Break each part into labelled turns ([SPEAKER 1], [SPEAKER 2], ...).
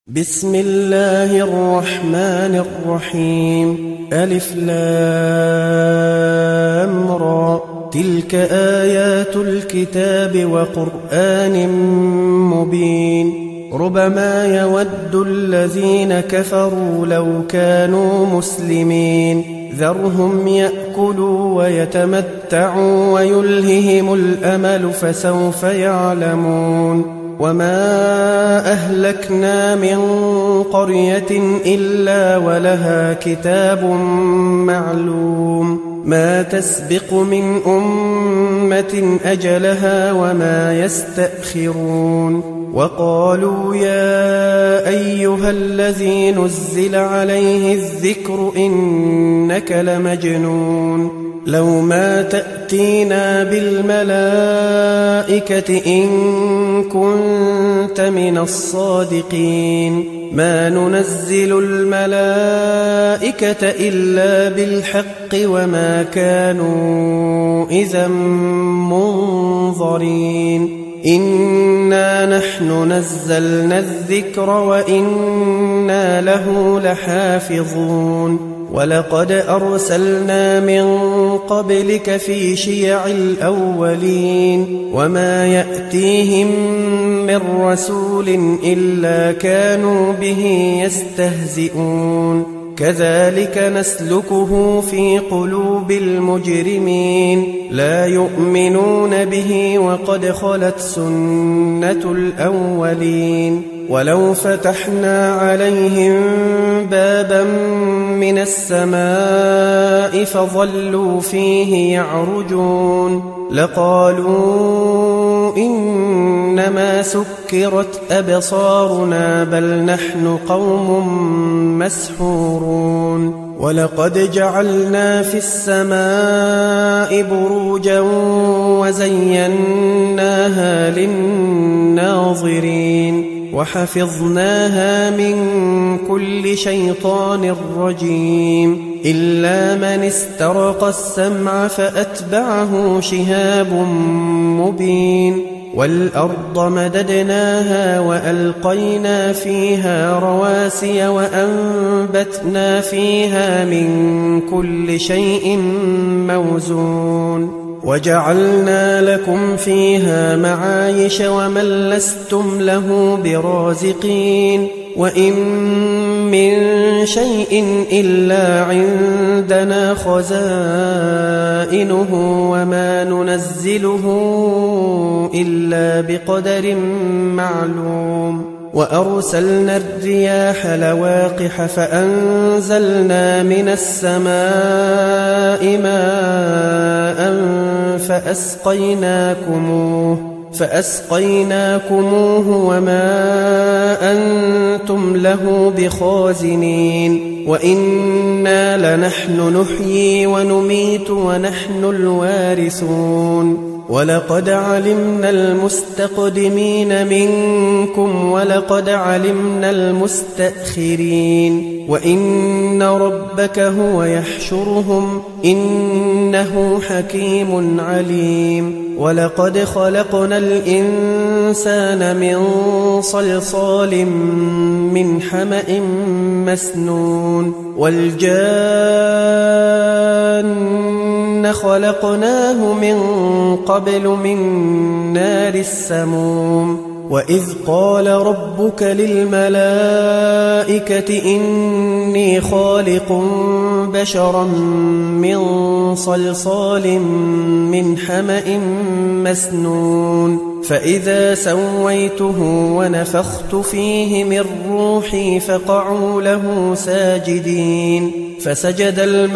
[SPEAKER 1] بسم الله الرحمن الرحيم. ألف لام را. تلك آيات الكتاب وقرآن مبين. ربما يود الذين كفروا لو كانوا مسلمين. ذرهم يأكلوا ويتمتعوا ويلههم الأمل فسوف يعلمون. وما أهلكنا من قرية إلا ولها كتاب معلوم. ما تسبق من أمة أجلها وما يستأخرون. وقالوا يا أيها الذي نزل عليه الذكر إنك لمجنون. لو ما تأتينا بالملائكة إن كنت من الصادقين. ما ننزل الملائكة إلا بالحق وما كانوا إذا منظرين. إنا نحن نزلنا الذكر وإنا له لحافظون. ولقد أرسلنا من قبلك في شيع الأولين. وما يأتيهم من رسول إلا كانوا به يستهزئون. كذلك نسلكه في قلوب المجرمين. لا يؤمنون به وقد خلت سنة الأولين. ولو فتحنا عليهم بابا من السماء فظلوا فيه يعرجون لقالوا إنما سكرت أبصارنا بل نحن قوم مسحورون. ولقد جعلنا في السماء بروجا وزيناها للناظرين. وحفظناها من كل شيطان رجيم إلا من استرق السمع فأتبعه شهاب مبين. والأرض مددناها وألقينا فيها رواسي وأنبتنا فيها من كل شيء موزون. وجعلنا لكم فيها معايش ومن لستم له برازقين. وإن من شيء إلا عندنا خزائنه وما ننزله إلا بقدر معلوم. وأرسلنا الرياح لواقح فأنزلنا من السماء ماء فأسقيناكموه وما أنتم له بخازنين. وإنا لنحن نحيي ونميت ونحن الوارثون. ولقد علمنا المستقدمين منكم ولقد علمنا المستأخرين. وإن ربك هو يحشرهم إنه حكيم عليم. ولقد خلقنا الإنسان من صلصال من حمأ مسنون. والجان خلقناه من قبل من نار السموم. وإذ قال ربك للملائكة إني خالق بشرا من صلصال من حمأ مسنون. فإذا سويته ونفخت فيه من روحي فقعوا له ساجدين. فسجد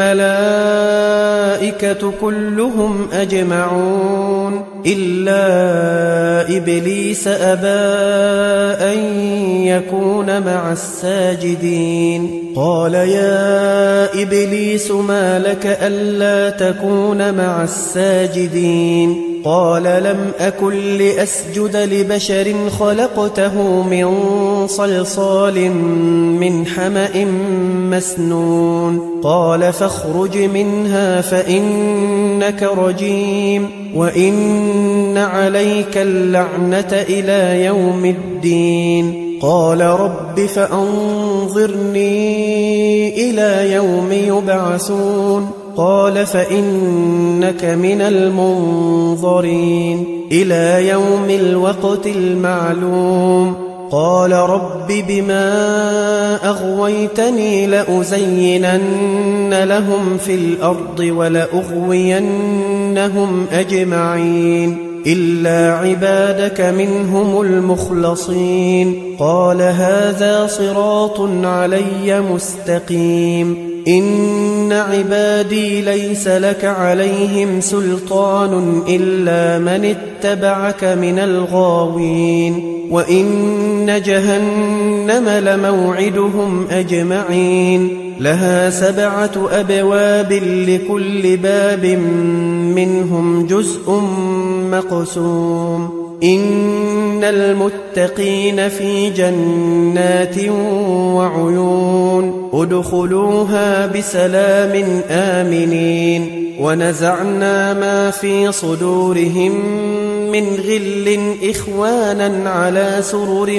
[SPEAKER 1] الملائكة كلهم أجمعون إلا إبليس أبى أن يكون مع الساجدين. قال يا إبليس ما لك ألا تكون مع الساجدين؟ قال لم أكن لأسجد لبشر خلقته من صلصال من حمأ مسنون. قال فاخرج منها فإنك رجيم وإن عليك اللعنة إلى يوم الدين. قال رب فأنظرني إلى يوم يبعثون قال فإنك من المنظرين إلى يوم الوقت المعلوم قال رب بما أغويتني لأزينن لهم في الأرض ولأغوينهم أجمعين إلا عبادك منهم المخلصين قال هذا صراط علي مستقيم إن عبادي ليس لك عليهم سلطان إلا من اتبعك من الغاوين وإن جهنم لموعدهم أجمعين لها 7 أبواب لكل باب منهم جزء مقسوم إن المتقين في جنات وعيون ادخلوها بسلام آمنين ونزعنا ما في صدورهم من غل إخوانا على سرر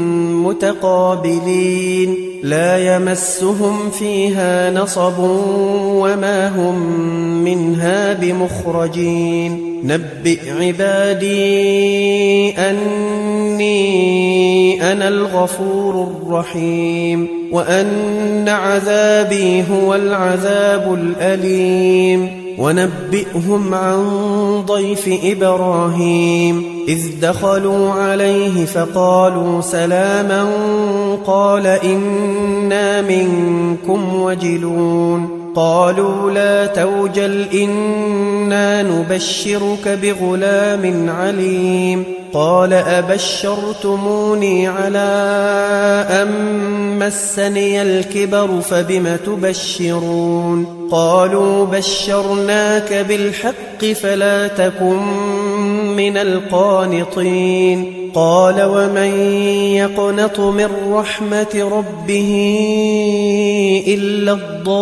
[SPEAKER 1] متقابلين لا يمسهم فيها نصب وما هم منها بمخرجين نبئ عبادي أني أنا الغفور الرحيم وأن عذابي هو العذاب الأليم ونبئهم عن ضيف إبراهيم إذ دخلوا عليه فقالوا سلاما قال إنا منكم وجلون قالوا لا توجل إنا نبشرك بغلام عليم قال أبشرتموني على أن مسني الكبر فبم تبشرون قالوا بشرناك بالحق فلا تكن من القانطين قال ومن يقنط من رحمة ربه إلا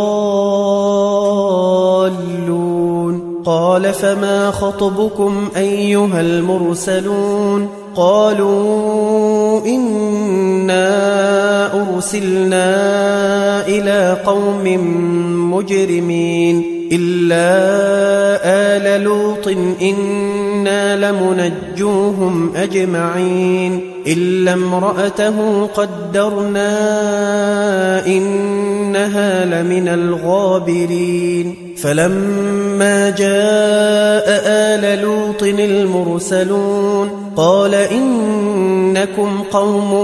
[SPEAKER 1] الضالون قال فما خطبكم أيها المرسلون قالوا إنا أرسلنا إلى قوم مجرمين إلا آل لوط إنا لمنجوهم أجمعين إلا امرأته قدرنا إنها لمن الغابرين فلما جاء آل لوط المرسلون قال إنكم قوم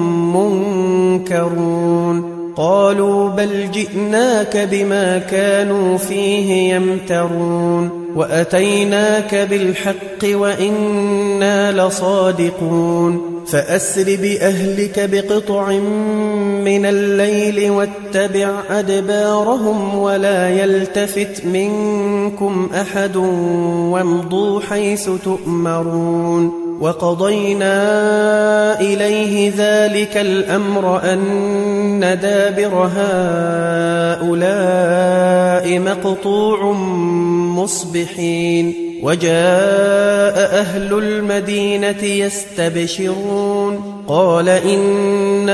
[SPEAKER 1] منكرون قالوا بل جئناك بما كانوا فيه يمترون وأتيناك بالحق وإنا لصادقون فأسر بأهلك بقطع من الليل واتبع أدبارهم ولا يلتفت منكم أحد وامضوا حيث تؤمرون وقضينا إليه ذلك الأمر أن دابر هؤلاء مقطوع مصبحين وجاء أهل المدينة يستبشرون قال إن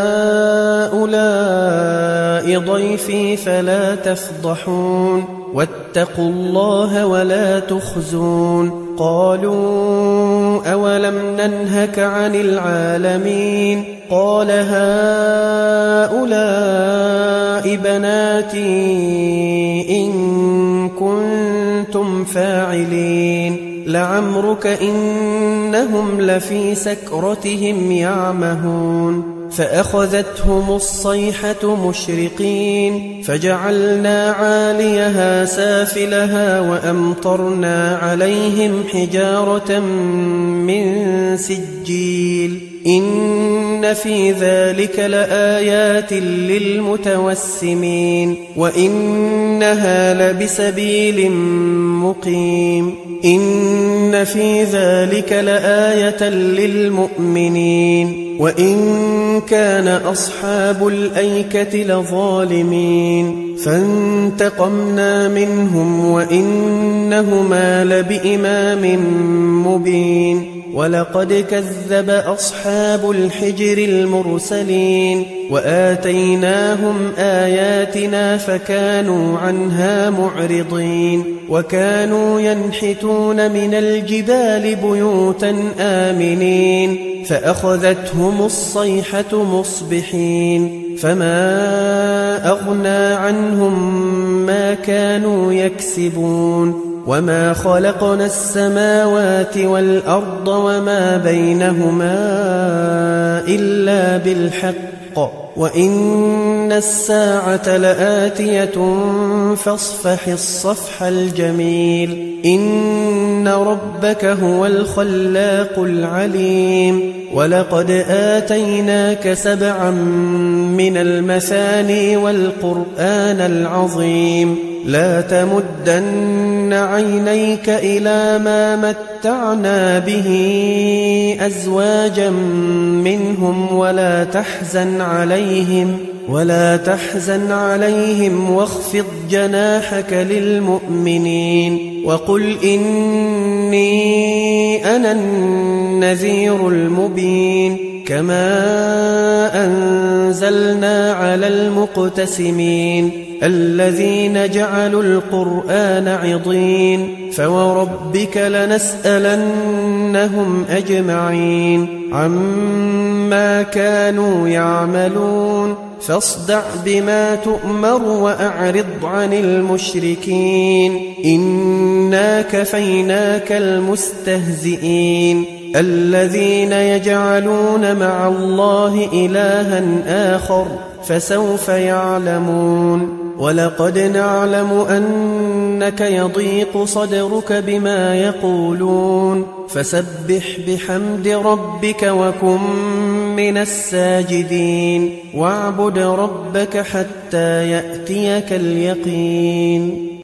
[SPEAKER 1] هؤلاء ضيفي فلا تفضحون واتقوا الله ولا تخزون قالوا أولم ننهك عن العالمين قال هؤلاء بناتي إن كنتم فاعلين لعمرك إنهم لفي سكرتهم يعمهون فأخذتهم الصيحة مشرقين فجعلنا عاليها سافلها وأمطرنا عليهم حجارة من سجيل إن في ذلك لآيات للمتوسمين وإنها لبسبيل مقيم إن في ذلك لآية للمؤمنين وإن كان أصحاب الأيكة لظالمين فانتقمنا منهم وإنهما لبإمام مبين ولقد كذب أصحاب الحجر المرسلين وآتيناهم آياتنا فكانوا عنها معرضين وكانوا ينحتون من الجبال بيوتا آمنين فأخذتهم الصيحة مصبحين فما أغنى عنهم ما كانوا يكسبون وما خلقنا السماوات والأرض وما بينهما إلا بالحق وإن الساعة لآتية فاصفح الصفح الجميل إن ربك هو الخلاق العليم ولقد آتيناك 7 من المثاني والقرآن العظيم لا تمدن عينيك إلى ما متعنا به أزواجا منهم ولا تحزن عليهم واخفض جناحك للمؤمنين وقل إني أنا النذير المبين كما أنزلنا على المقتسمين الذين جعلوا القرآن عضين فوربك لنسألنهم أجمعين عما كانوا يعملون فاصدع بما تؤمر وأعرض عن المشركين إنا كفيناك المستهزئين الذين يجعلون مع الله إلها آخر فسوف يعلمون ولقد نعلم أنك يضيق صدرك بما يقولون فسبح بحمد ربك وكن من الساجدين واعبد ربك حتى يأتيك اليقين